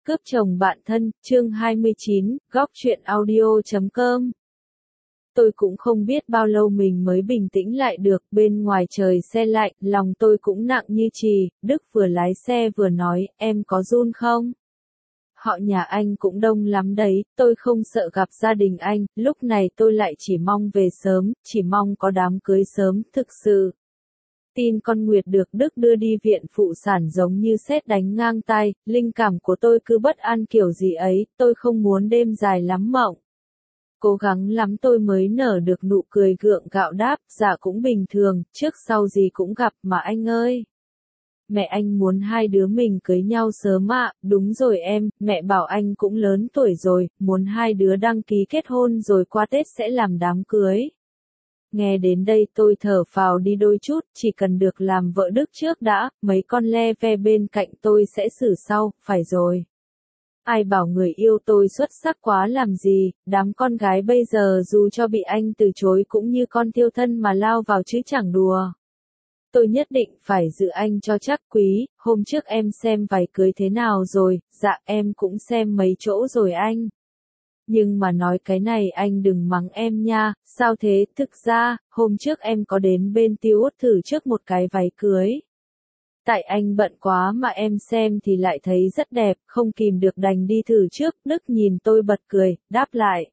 Cướp chồng bạn thân, chương 29, góc truyện audio.com. Tôi cũng không biết bao lâu mình mới bình tĩnh lại được, bên ngoài trời se lạnh, lòng tôi cũng nặng như chì. Đức vừa lái xe vừa nói, em có run không? Họ nhà anh cũng đông lắm đấy, tôi không sợ gặp gia đình anh, lúc này tôi lại chỉ mong về sớm, chỉ mong có đám cưới sớm, thực sự. Tin con Nguyệt được Đức đưa đi viện phụ sản giống như sét đánh ngang tai, linh cảm của tôi cứ bất an kiểu gì ấy, tôi không muốn đêm dài lắm mộng. Cố gắng lắm tôi mới nở được nụ cười gượng gạo đáp, dạ cũng bình thường, trước sau gì cũng gặp mà anh ơi. Mẹ anh muốn hai đứa mình cưới nhau sớm ạ, đúng rồi em, mẹ bảo anh cũng lớn tuổi rồi, muốn hai đứa đăng ký kết hôn rồi qua Tết sẽ làm đám cưới. Nghe đến đây tôi thở phào đi đôi chút, chỉ cần được làm vợ Đức trước đã, mấy con le ve bên cạnh tôi sẽ xử sau, phải rồi. Ai bảo người yêu tôi xuất sắc quá làm gì, đám con gái bây giờ dù cho bị anh từ chối cũng như con thiêu thân mà lao vào chứ chẳng đùa. Tôi nhất định phải giữ anh cho chắc quý, hôm trước em xem váy cưới thế nào rồi, dạ em cũng xem mấy chỗ rồi anh. Nhưng mà nói cái này anh đừng mắng em nha, sao thế, thực ra, hôm trước em có đến bên Tiêu Út thử trước một cái váy cưới. Tại anh bận quá mà em xem thì lại thấy rất đẹp, không kìm được đành đi thử trước, Đức nhìn tôi bật cười, đáp lại.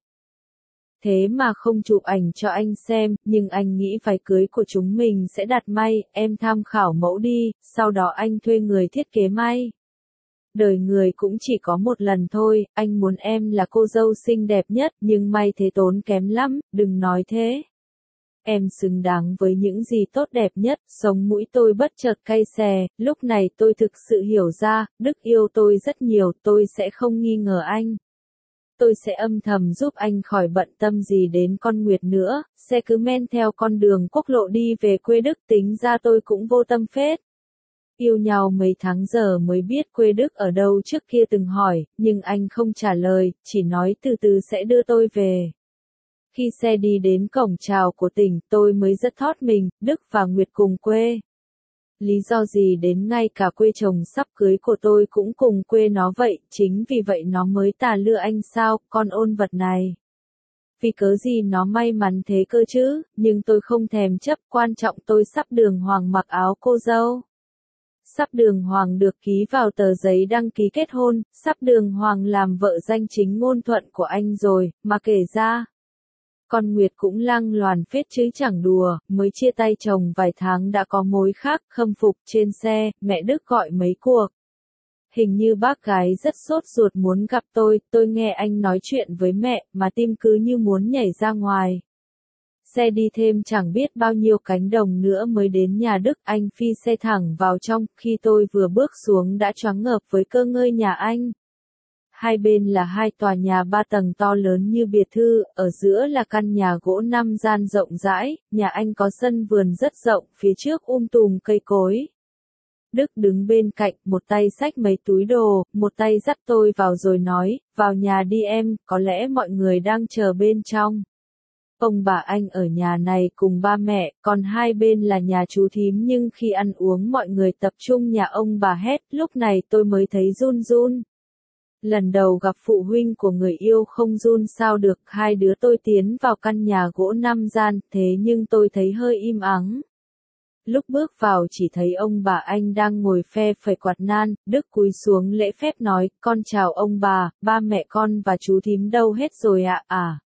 Thế mà không chụp ảnh cho anh xem, nhưng anh nghĩ váy cưới của chúng mình sẽ đặt may, em tham khảo mẫu đi, sau đó anh thuê người thiết kế may. Đời người cũng chỉ có một lần thôi, anh muốn em là cô dâu xinh đẹp nhất, nhưng may thế tốn kém lắm, đừng nói thế. Em xứng đáng với những gì tốt đẹp nhất, sống mũi tôi bất chợt cay xè, lúc này tôi thực sự hiểu ra, Đức yêu tôi rất nhiều, tôi sẽ không nghi ngờ anh. Tôi sẽ âm thầm giúp anh khỏi bận tâm gì đến con Nguyệt nữa, xe cứ men theo con đường quốc lộ đi về quê Đức, tính ra tôi cũng vô tâm phết. Yêu nhau mấy tháng giờ mới biết quê Đức ở đâu, trước kia từng hỏi, nhưng anh không trả lời, chỉ nói từ từ sẽ đưa tôi về. Khi xe đi đến cổng chào của tỉnh, tôi mới rất thót mình, Đức và Nguyệt cùng quê. Lý do gì đến ngay cả quê chồng sắp cưới của tôi cũng cùng quê nó vậy, chính vì vậy nó mới tà lưa anh sao, con ôn vật này. Vì cớ gì nó may mắn thế cơ chứ, nhưng tôi không thèm chấp, quan trọng tôi sắp đường hoàng mặc áo cô dâu. Sắp đường hoàng được ký vào tờ giấy đăng ký kết hôn, sắp đường hoàng làm vợ danh chính ngôn thuận của anh rồi, mà kể ra. Con Nguyệt cũng lang loàn phết chứ chẳng đùa, mới chia tay chồng vài tháng đã có mối khác, khâm phục trên xe, mẹ Đức gọi mấy cuộc. Hình như bác gái rất sốt ruột muốn gặp tôi nghe anh nói chuyện với mẹ, mà tim cứ như muốn nhảy ra ngoài. Xe đi thêm chẳng biết bao nhiêu cánh đồng nữa mới đến nhà Đức, anh phi xe thẳng vào trong, khi tôi vừa bước xuống đã choáng ngợp với cơ ngơi nhà anh. Hai bên là hai tòa nhà 3 tầng to lớn như biệt thự, ở giữa là căn nhà gỗ 5 gian rộng rãi, nhà anh có sân vườn rất rộng, phía trước tùm cây cối. Đức đứng bên cạnh, một tay xách mấy túi đồ, một tay dắt tôi vào rồi nói, vào nhà đi em, có lẽ mọi người đang chờ bên trong. Ông bà anh ở nhà này cùng ba mẹ, còn hai bên là nhà chú thím, nhưng khi ăn uống mọi người tập trung nhà ông bà hết, lúc này tôi mới thấy run run. Lần đầu gặp phụ huynh của người yêu không run sao được, hai đứa tôi tiến vào căn nhà gỗ 5 gian, thế nhưng tôi thấy hơi im ắng. Lúc bước vào chỉ thấy ông bà anh đang ngồi phe phẩy quạt nan, Đức cúi xuống lễ phép nói, con chào ông bà, ba mẹ con và chú thím đâu hết rồi ạ?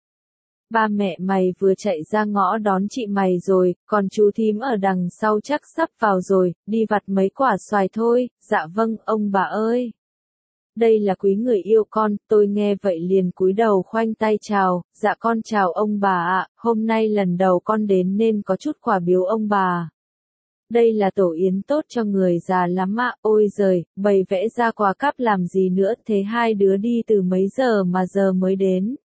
Ba mẹ mày vừa chạy ra ngõ đón chị mày rồi, còn chú thím ở đằng sau chắc sắp vào rồi, đi vặt mấy quả xoài thôi, dạ vâng, ông bà ơi. Đây là quý người yêu con, tôi nghe vậy liền cúi đầu khoanh tay chào, dạ con chào ông bà ạ, hôm nay lần đầu con đến nên có chút quà biếu ông bà. Đây là tổ yến tốt cho người già lắm ạ, ôi giời, bày vẽ ra quà cáp làm gì nữa, thế hai đứa đi từ mấy giờ mà giờ mới đến.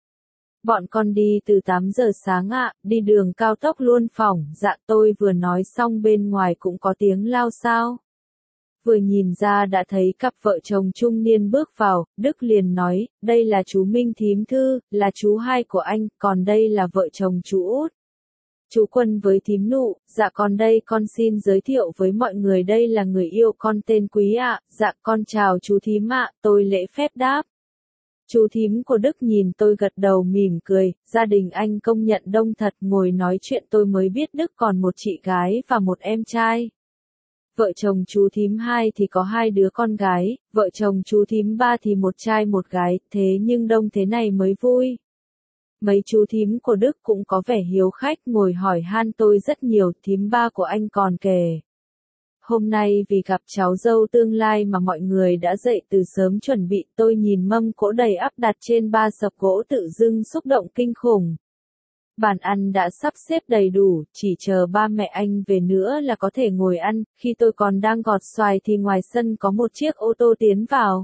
Bọn con đi từ 8 giờ sáng ạ, đi đường cao tốc luôn phỏng, dạ tôi vừa nói xong bên ngoài cũng có tiếng lao xao. Vừa nhìn ra đã thấy cặp vợ chồng trung niên bước vào, Đức liền nói, đây là chú Minh thím Thư, là chú hai của anh, còn đây là vợ chồng chú Út. Chú Quân với thím Nụ, dạ con đây con xin giới thiệu với mọi người đây là người yêu con tên Quý ạ, dạ con chào chú thím ạ, tôi lễ phép đáp. Chú thím của Đức nhìn tôi gật đầu mỉm cười, gia đình anh công nhận đông thật, ngồi nói chuyện tôi mới biết Đức còn một chị gái và một em trai. Vợ chồng chú thím 2 thì có 2 đứa con gái, vợ chồng chú thím 3 thì một trai một gái, thế nhưng đông thế này mới vui. Mấy chú thím của Đức cũng có vẻ hiếu khách ngồi hỏi han tôi rất nhiều, thím ba của anh còn kể. Hôm nay vì gặp cháu dâu tương lai mà mọi người đã dậy từ sớm chuẩn bị, tôi nhìn mâm cỗ đầy ắp đặt trên 3 sập gỗ tự dưng xúc động kinh khủng. Bàn ăn đã sắp xếp đầy đủ, chỉ chờ ba mẹ anh về nữa là có thể ngồi ăn, khi tôi còn đang gọt xoài thì ngoài sân có một chiếc ô tô tiến vào.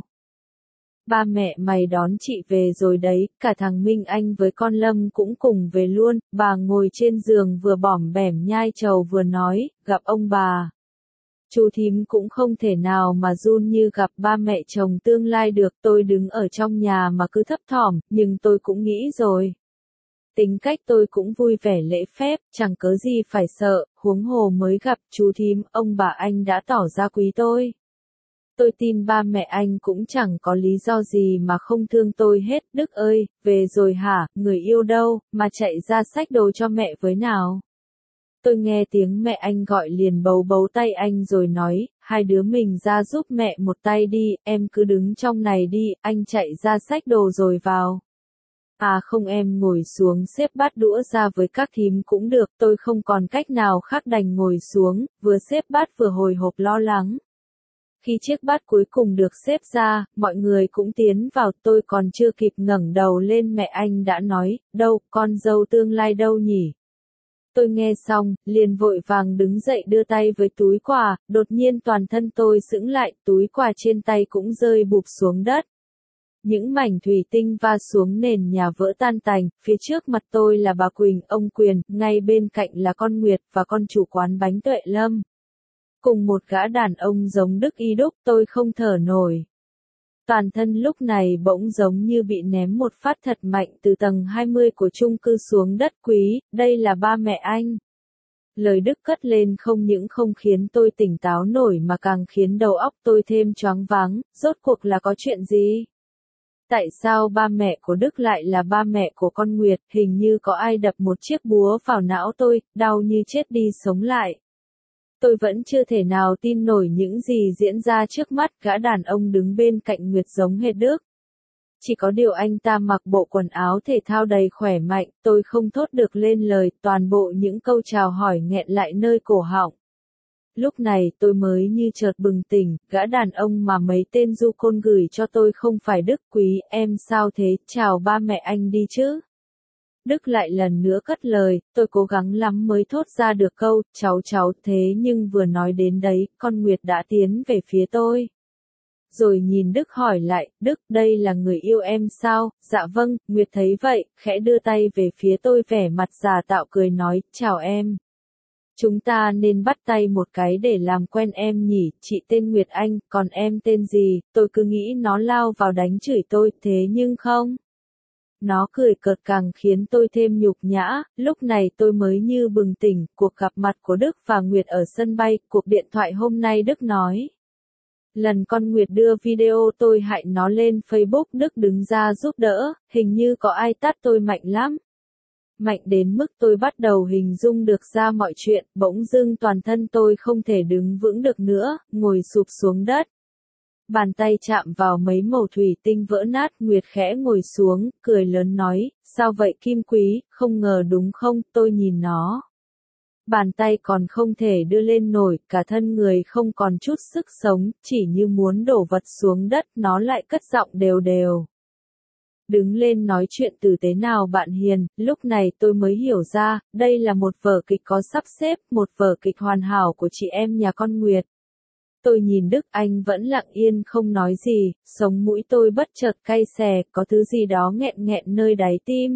Ba mẹ mày đón chị về rồi đấy, cả thằng Minh Anh với con Lâm cũng cùng về luôn, bà ngồi trên giường vừa bỏm bẻm nhai trầu vừa nói, gặp ông bà. Chú thím cũng không thể nào mà run như gặp ba mẹ chồng tương lai được, tôi đứng ở trong nhà mà cứ thấp thỏm, nhưng tôi cũng nghĩ rồi. Tính cách tôi cũng vui vẻ lễ phép, chẳng có gì phải sợ, huống hồ mới gặp chú thím, ông bà anh đã tỏ ra quý tôi. Tôi tin ba mẹ anh cũng chẳng có lý do gì mà không thương tôi hết. Đức ơi, về rồi hả, người yêu đâu, mà chạy ra xách đồ cho mẹ với nào. Tôi nghe tiếng mẹ anh gọi liền bấu bấu tay anh rồi nói, hai đứa mình ra giúp mẹ một tay đi, em cứ đứng trong này đi, anh chạy ra xách đồ rồi vào. À không, em ngồi xuống xếp bát đũa ra với các thím cũng được, tôi không còn cách nào khác đành ngồi xuống, vừa xếp bát vừa hồi hộp lo lắng. Khi chiếc bát cuối cùng được xếp ra, mọi người cũng tiến vào, tôi còn chưa kịp ngẩng đầu lên mẹ anh đã nói, đâu, con dâu tương lai đâu nhỉ? Tôi nghe xong, liền vội vàng đứng dậy đưa tay với túi quà, đột nhiên toàn thân tôi sững lại, túi quà trên tay cũng rơi bụp xuống đất. Những mảnh thủy tinh va xuống nền nhà vỡ tan tành, phía trước mặt tôi là bà Quỳnh, ông Quyền, ngay bên cạnh là con Nguyệt và con chủ quán bánh Tuệ Lâm. Cùng một gã đàn ông giống Đức y đúc, tôi không thở nổi. Toàn thân lúc này bỗng giống như bị ném một phát thật mạnh từ tầng 20 của chung cư xuống đất. Quý, đây là ba mẹ anh. Lời Đức cất lên không những không khiến tôi tỉnh táo nổi mà càng khiến đầu óc tôi thêm choáng váng, rốt cuộc là có chuyện gì? Tại sao ba mẹ của Đức lại là ba mẹ của con Nguyệt? Hình như có ai đập một chiếc búa vào não tôi, đau như chết đi sống lại. Tôi vẫn chưa thể nào tin nổi những gì diễn ra trước mắt, gã đàn ông đứng bên cạnh Nguyệt giống hệt Đức. Chỉ có điều anh ta mặc bộ quần áo thể thao đầy khỏe mạnh, tôi không thốt được lên lời, toàn bộ những câu chào hỏi nghẹn lại nơi cổ họng. Lúc này tôi mới như chợt bừng tỉnh, gã đàn ông mà mấy tên du côn gửi cho tôi không phải Đức. Quý, em sao thế, chào ba mẹ anh đi chứ. Đức lại lần nữa cất lời, tôi cố gắng lắm mới thốt ra được câu, cháu thế nhưng vừa nói đến đấy, con Nguyệt đã tiến về phía tôi. Rồi nhìn Đức hỏi lại, Đức, đây là người yêu em sao? Dạ vâng, Nguyệt thấy vậy, khẽ đưa tay về phía tôi vẻ mặt giả tạo cười nói, chào em. Chúng ta nên bắt tay một cái để làm quen em nhỉ, chị tên Nguyệt Anh, còn em tên gì? Tôi cứ nghĩ nó lao vào đánh chửi tôi, thế nhưng không. Nó cười cợt càng khiến tôi thêm nhục nhã, lúc này tôi mới như bừng tỉnh, cuộc gặp mặt của Đức và Nguyệt ở sân bay, cuộc điện thoại hôm nay Đức nói. Lần con Nguyệt đưa video tôi hại nó lên Facebook, Đức đứng ra giúp đỡ, hình như có ai tát tôi mạnh lắm. Mạnh đến mức tôi bắt đầu hình dung được ra mọi chuyện, bỗng dưng toàn thân tôi không thể đứng vững được nữa, ngồi sụp xuống đất. Bàn tay chạm vào mấy mẩu thủy tinh vỡ nát, Nguyệt khẽ ngồi xuống, cười lớn nói, sao vậy Kim Quý, không ngờ đúng không, tôi nhìn nó. Bàn tay còn không thể đưa lên nổi, cả thân người không còn chút sức sống, chỉ như muốn đổ vật xuống đất, nó lại cất giọng đều đều. Đứng lên nói chuyện tử tế nào bạn hiền, lúc này tôi mới hiểu ra, đây là một vở kịch có sắp xếp, một vở kịch hoàn hảo của chị em nhà con Nguyệt. Tôi nhìn Đức, anh vẫn lặng yên không nói gì, sống mũi tôi bất chợt cay xè, có thứ gì đó nghẹn nghẹn nơi đáy tim.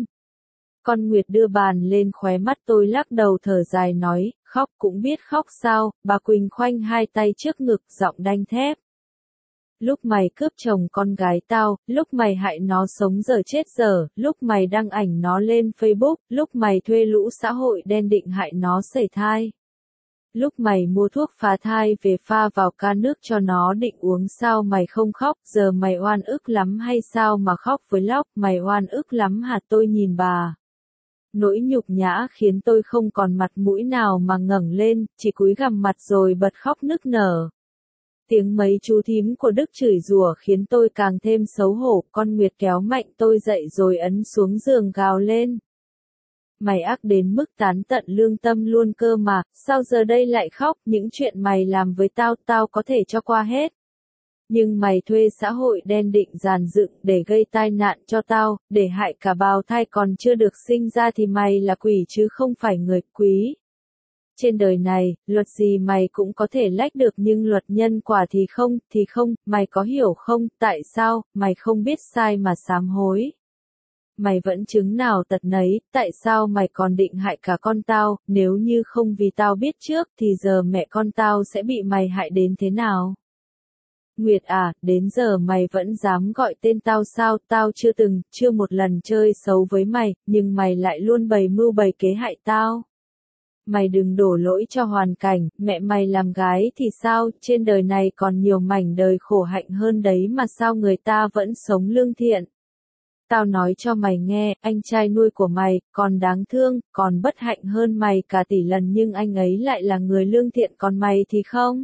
Con Nguyệt đưa bàn lên khóe mắt tôi lắc đầu thở dài nói, khóc cũng biết khóc sao, bà Quỳnh khoanh hai tay trước ngực, giọng đanh thép. Lúc mày cướp chồng con gái tao, lúc mày hại nó sống dở chết dở, lúc mày đăng ảnh nó lên Facebook, lúc mày thuê lũ xã hội đen định hại nó sẩy thai. Lúc mày mua thuốc phá thai về pha vào ca nước cho nó định uống sao mày không khóc, giờ mày oan ức lắm hay sao mà khóc với lóc, mày oan ức lắm hả tôi nhìn bà. Nỗi nhục nhã khiến tôi không còn mặt mũi nào mà ngẩng lên, chỉ cúi gằm mặt rồi bật khóc nức nở. Tiếng mấy chú thím của Đức chửi rủa khiến tôi càng thêm xấu hổ, con Nguyệt kéo mạnh tôi dậy rồi ấn xuống giường gào lên. Mày ác đến mức tán tận lương tâm luôn cơ mà, sao giờ đây lại khóc, những chuyện mày làm với tao, tao có thể cho qua hết. Nhưng mày thuê xã hội đen định dàn dựng để gây tai nạn cho tao, để hại cả bào thai còn chưa được sinh ra thì mày là quỷ chứ không phải người quý. Trên đời này, luật gì mày cũng có thể lách được nhưng luật nhân quả thì không, mày có hiểu không, tại sao, mày không biết sai mà sám hối. Mày vẫn chứng nào tật nấy, tại sao mày còn định hại cả con tao, nếu như không vì tao biết trước thì giờ mẹ con tao sẽ bị mày hại đến thế nào? Nguyệt à, đến giờ mày vẫn dám gọi tên tao sao, tao chưa một lần chơi xấu với mày, nhưng mày lại luôn bày mưu bày kế hại tao. Mày đừng đổ lỗi cho hoàn cảnh, mẹ mày làm gái thì sao, trên đời này còn nhiều mảnh đời khổ hạnh hơn đấy mà sao người ta vẫn sống lương thiện. Tao nói cho mày nghe, anh trai nuôi của mày, còn đáng thương, còn bất hạnh hơn mày cả tỷ lần nhưng anh ấy lại là người lương thiện còn mày thì không.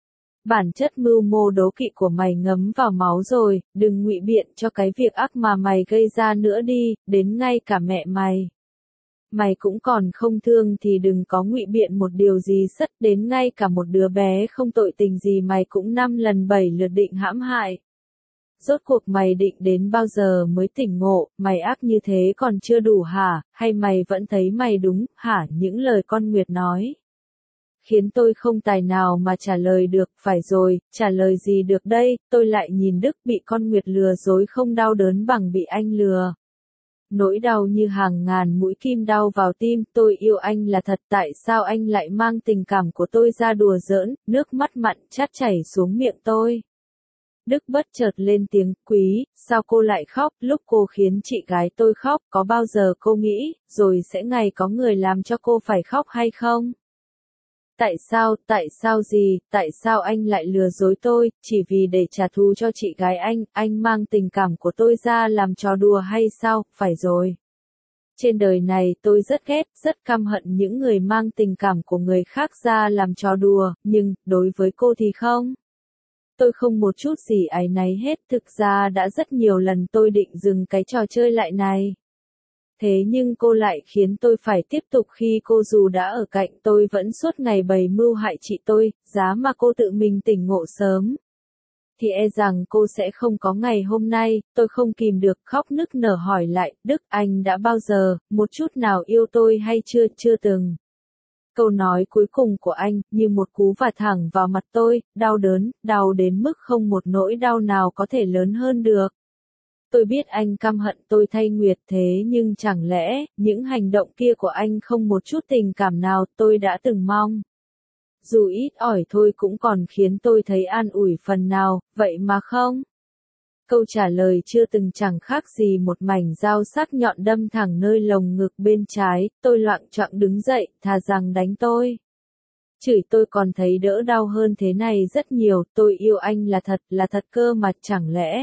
Bản chất mưu mô đố kỵ của mày ngấm vào máu rồi, đừng ngụy biện cho cái việc ác mà mày gây ra nữa đi, đến ngay cả mẹ mày. Mày cũng còn không thương thì đừng có ngụy biện một điều gì sất, đến ngay cả một đứa bé không tội tình gì mày cũng 5 lần 7 lượt định hãm hại. Rốt cuộc mày định đến bao giờ mới tỉnh ngộ, mày ác như thế còn chưa đủ hả, hay mày vẫn thấy mày đúng, hả, những lời con Nguyệt nói. Khiến tôi không tài nào mà trả lời được, phải rồi, trả lời gì được đây, tôi lại nhìn Đức bị con Nguyệt lừa dối không đau đớn bằng bị anh lừa. Nỗi đau như hàng ngàn mũi kim đau vào tim, tôi yêu anh là thật, tại sao anh lại mang tình cảm của tôi ra đùa giỡn, nước mắt mặn chát chảy xuống miệng tôi. Đức bất chợt lên tiếng, Quý, sao cô lại khóc, lúc cô khiến chị gái tôi khóc, có bao giờ cô nghĩ, rồi sẽ ngày có người làm cho cô phải khóc hay không? Tại sao gì, tại sao anh lại lừa dối tôi, chỉ vì để trả thù cho chị gái anh mang tình cảm của tôi ra làm trò đùa hay sao, phải rồi. Trên đời này tôi rất ghét, rất căm hận những người mang tình cảm của người khác ra làm trò đùa, nhưng, đối với cô thì không. Tôi không một chút gì áy náy hết, thực ra đã rất nhiều lần tôi định dừng cái trò chơi lại này. Thế nhưng cô lại khiến tôi phải tiếp tục khi cô dù đã ở cạnh tôi vẫn suốt ngày bày mưu hại chị tôi, giá mà cô tự mình tỉnh ngộ sớm. Thì e rằng cô sẽ không có ngày hôm nay, tôi không kìm được khóc nức nở hỏi lại, Đức anh đã bao giờ, một chút nào yêu tôi hay chưa từng. Câu nói cuối cùng của anh, như một cú vả thẳng vào mặt tôi, đau đớn, đau đến mức không một nỗi đau nào có thể lớn hơn được. Tôi biết anh căm hận tôi thay Nguyệt thế nhưng chẳng lẽ, những hành động kia của anh không một chút tình cảm nào tôi đã từng mong. Dù ít ỏi thôi cũng còn khiến tôi thấy an ủi phần nào, vậy mà không. Câu trả lời chưa từng chẳng khác gì một mảnh dao sắc nhọn đâm thẳng nơi lồng ngực bên trái, tôi loạng choạng đứng dậy, thà rằng đánh tôi. Chửi tôi còn thấy đỡ đau hơn thế này rất nhiều, tôi yêu anh là thật cơ mà chẳng lẽ.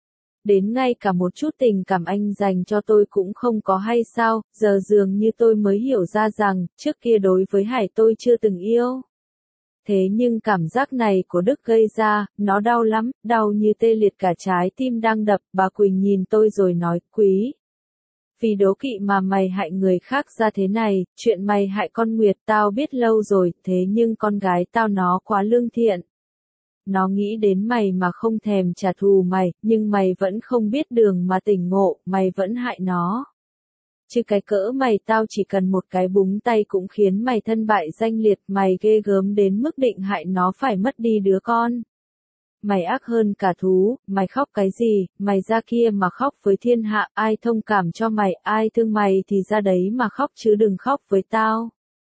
Đến ngay cả một chút tình cảm anh dành cho tôi cũng không có hay sao, giờ dường như tôi mới hiểu ra rằng, trước kia đối với Hải tôi chưa từng yêu. Thế nhưng cảm giác này của Đức gây ra, nó đau lắm, đau như tê liệt cả trái tim đang đập, bà Quỳnh nhìn tôi rồi nói, Quý. Vì đố kỵ mà mày hại người khác ra thế này, chuyện mày hại con Nguyệt tao biết lâu rồi, thế nhưng con gái tao nó quá lương thiện. Nó nghĩ đến mày mà không thèm trả thù mày, nhưng mày vẫn không biết đường mà tỉnh ngộ, mày vẫn hại nó. Chứ cái cỡ mày tao chỉ cần một cái búng tay cũng khiến mày thân bại danh liệt, mày ghê gớm đến mức định hại nó phải mất đi đứa con. Mày ác hơn cả thú, mày khóc cái gì, mày ra kia mà khóc với thiên hạ, ai thông cảm cho mày, ai thương mày thì ra đấy mà khóc chứ đừng khóc với tao.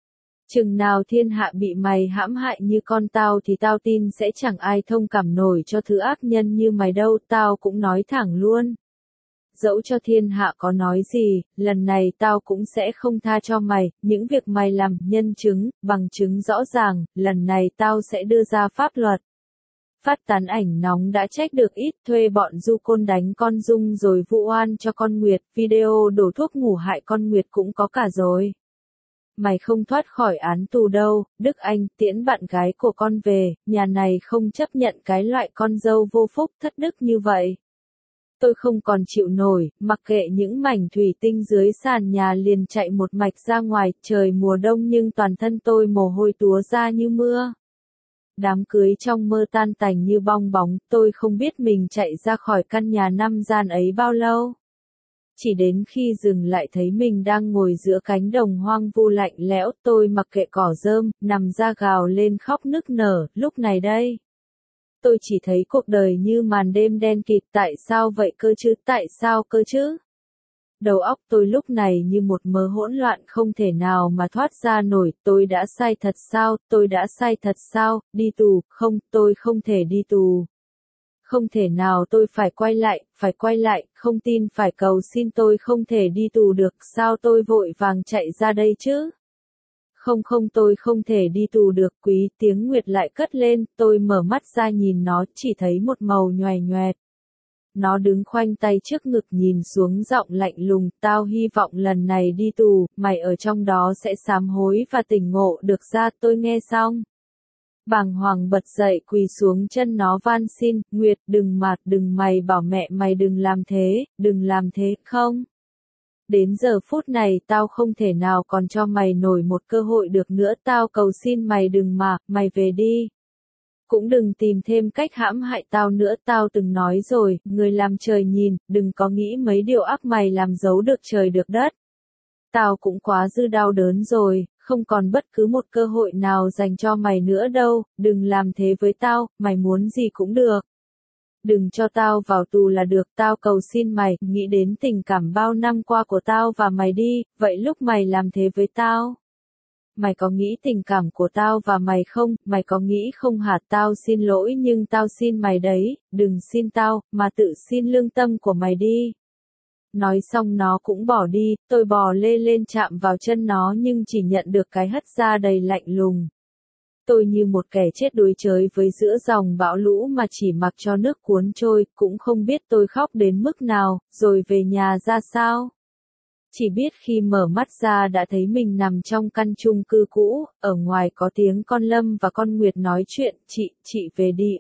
Chừng nào thiên hạ bị mày hãm hại như con tao thì tao tin sẽ chẳng ai thông cảm nổi cho thứ ác nhân như mày đâu, tao cũng nói thẳng luôn. Dẫu cho thiên hạ có nói gì, lần này tao cũng sẽ không tha cho mày, những việc mày làm, nhân chứng, bằng chứng rõ ràng, lần này tao sẽ đưa ra pháp luật. Phát tán ảnh nóng đã trách được ít, thuê bọn du côn đánh con Dung rồi vụ oan cho con Nguyệt, video đổ thuốc ngủ hại con Nguyệt cũng có cả rồi. Mày không thoát khỏi án tù đâu, Đức Anh tiễn bạn gái của con về, nhà này không chấp nhận cái loại con dâu vô phúc thất đức như vậy. Tôi không còn chịu nổi, mặc kệ những mảnh thủy tinh dưới sàn nhà liền chạy một mạch ra ngoài, trời mùa đông nhưng toàn thân tôi mồ hôi túa ra như mưa. Đám cưới trong mơ tan tành như bong bóng, tôi không biết mình chạy ra khỏi căn nhà 5 gian ấy bao lâu. Chỉ đến khi dừng lại thấy mình đang ngồi giữa cánh đồng hoang vu lạnh lẽo, tôi mặc kệ cỏ rơm, nằm ra gào lên khóc nức nở, lúc này đây. Tôi chỉ thấy cuộc đời như màn đêm đen kịt, tại sao vậy cơ chứ, tại sao cơ chứ? Đầu óc tôi lúc này như một mớ hỗn loạn không thể nào mà thoát ra nổi, tôi đã sai thật sao, tôi đã sai thật sao, đi tù, không, tôi không thể đi tù. Không thể nào tôi phải quay lại, không tin phải cầu xin tôi không thể đi tù được, sao tôi vội vàng chạy ra đây chứ? Không tôi không thể đi tù được, Quý tiếng Nguyệt lại cất lên, tôi mở mắt ra nhìn nó, chỉ thấy một màu nhoè nhoẹt. Nó đứng khoanh tay trước ngực nhìn xuống giọng lạnh lùng, tao hy vọng lần này đi tù, mày ở trong đó sẽ sám hối và tỉnh ngộ được ra, tôi nghe xong. Bàng hoàng bật dậy quỳ xuống chân nó van xin, Nguyệt đừng mày bảo mẹ mày đừng làm thế, không. Đến giờ phút này tao không thể nào còn cho mày nổi một cơ hội được nữa, tao cầu xin mày đừng mà, mày về đi. Cũng đừng tìm thêm cách hãm hại tao nữa, tao từng nói rồi, người làm trời nhìn, đừng có nghĩ mấy điều ác mày làm giấu được trời được đất. Tao cũng quá dư đau đớn rồi, không còn bất cứ một cơ hội nào dành cho mày nữa đâu, đừng làm thế với tao, mày muốn gì cũng được. Đừng cho tao vào tù là được, tao cầu xin mày, nghĩ đến tình cảm bao năm qua của tao và mày đi, vậy lúc mày làm thế với tao. Mày có nghĩ tình cảm của tao và mày không, mày có nghĩ không hả, tao xin lỗi nhưng tao xin mày đấy, đừng xin tao, mà tự xin lương tâm của mày đi. Nói xong nó cũng bỏ đi, tôi bò lê lên chạm vào chân nó nhưng chỉ nhận được cái hất ra đầy lạnh lùng. Tôi như một kẻ chết đuối chới với giữa dòng bão lũ mà chỉ mặc cho nước cuốn trôi, cũng không biết tôi khóc đến mức nào, rồi về nhà ra sao. Chỉ biết khi mở mắt ra đã thấy mình nằm trong căn chung cư cũ, ở ngoài có tiếng con Lâm và con Nguyệt nói chuyện, chị về đi,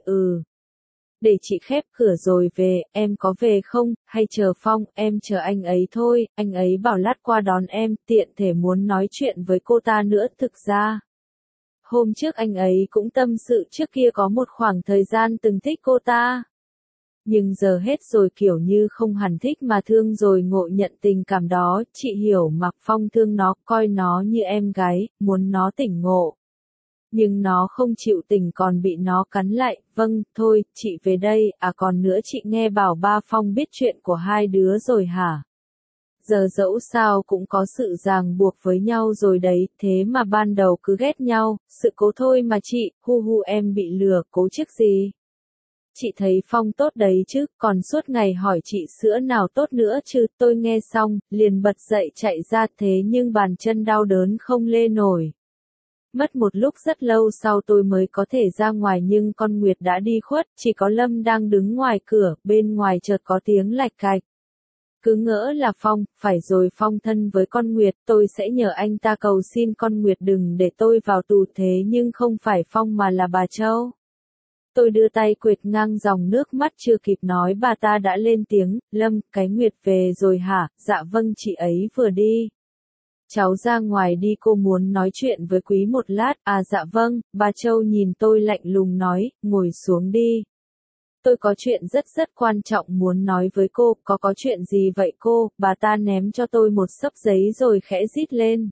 để chị khép cửa rồi về, em có về không, hay chờ Phong, em chờ anh ấy thôi, anh ấy bảo lát qua đón em, tiện thể muốn nói chuyện với cô ta nữa, thực ra. Hôm trước anh ấy cũng tâm sự trước kia có một khoảng thời gian từng thích cô ta. Nhưng giờ hết rồi, kiểu như không hẳn thích mà thương rồi, ngộ nhận tình cảm đó, chị hiểu Mạc Phong thương nó, coi nó như em gái, muốn nó tỉnh ngộ. Nhưng nó không chịu tỉnh còn bị nó cắn lại, vâng, thôi, chị về đây, còn nữa chị nghe bảo ba Phong biết chuyện của hai đứa rồi hả? Giờ dẫu sao cũng có sự ràng buộc với nhau rồi đấy, thế mà ban đầu cứ ghét nhau, sự cố thôi mà chị, hu em bị lừa, cố chứ gì. Chị thấy Phong tốt đấy chứ, còn suốt ngày hỏi chị sữa nào tốt nữa chứ, tôi nghe xong, liền bật dậy chạy ra, thế nhưng bàn chân đau đớn không lê nổi. Mất một lúc rất lâu sau tôi mới có thể ra ngoài nhưng con Nguyệt đã đi khuất, chỉ có Lâm đang đứng ngoài cửa, bên ngoài chợt có tiếng lạch cạch. Cứ ngỡ là Phong, phải rồi, Phong thân với con Nguyệt, tôi sẽ nhờ anh ta cầu xin con Nguyệt đừng để tôi vào tù, thế nhưng không phải Phong mà là bà Châu. Tôi đưa tay quệt ngang dòng nước mắt, chưa kịp nói bà ta đã lên tiếng, Lâm, cái Nguyệt về rồi hả, dạ vâng chị ấy vừa đi. Cháu ra ngoài đi, cô muốn nói chuyện với Quý một lát, dạ vâng, bà Châu nhìn tôi lạnh lùng nói, ngồi xuống đi. Tôi có chuyện rất quan trọng muốn nói với cô, có chuyện gì vậy cô, bà ta ném cho tôi một xấp giấy rồi khẽ rít lên.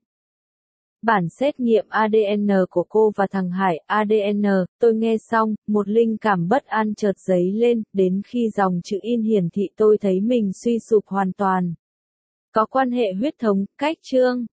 Bản xét nghiệm ADN của cô và thằng Hải, ADN, tôi nghe xong, một linh cảm bất an chợt dấy lên, đến khi dòng chữ in hiển thị tôi thấy mình suy sụp hoàn toàn. Có quan hệ huyết thống, cách chương.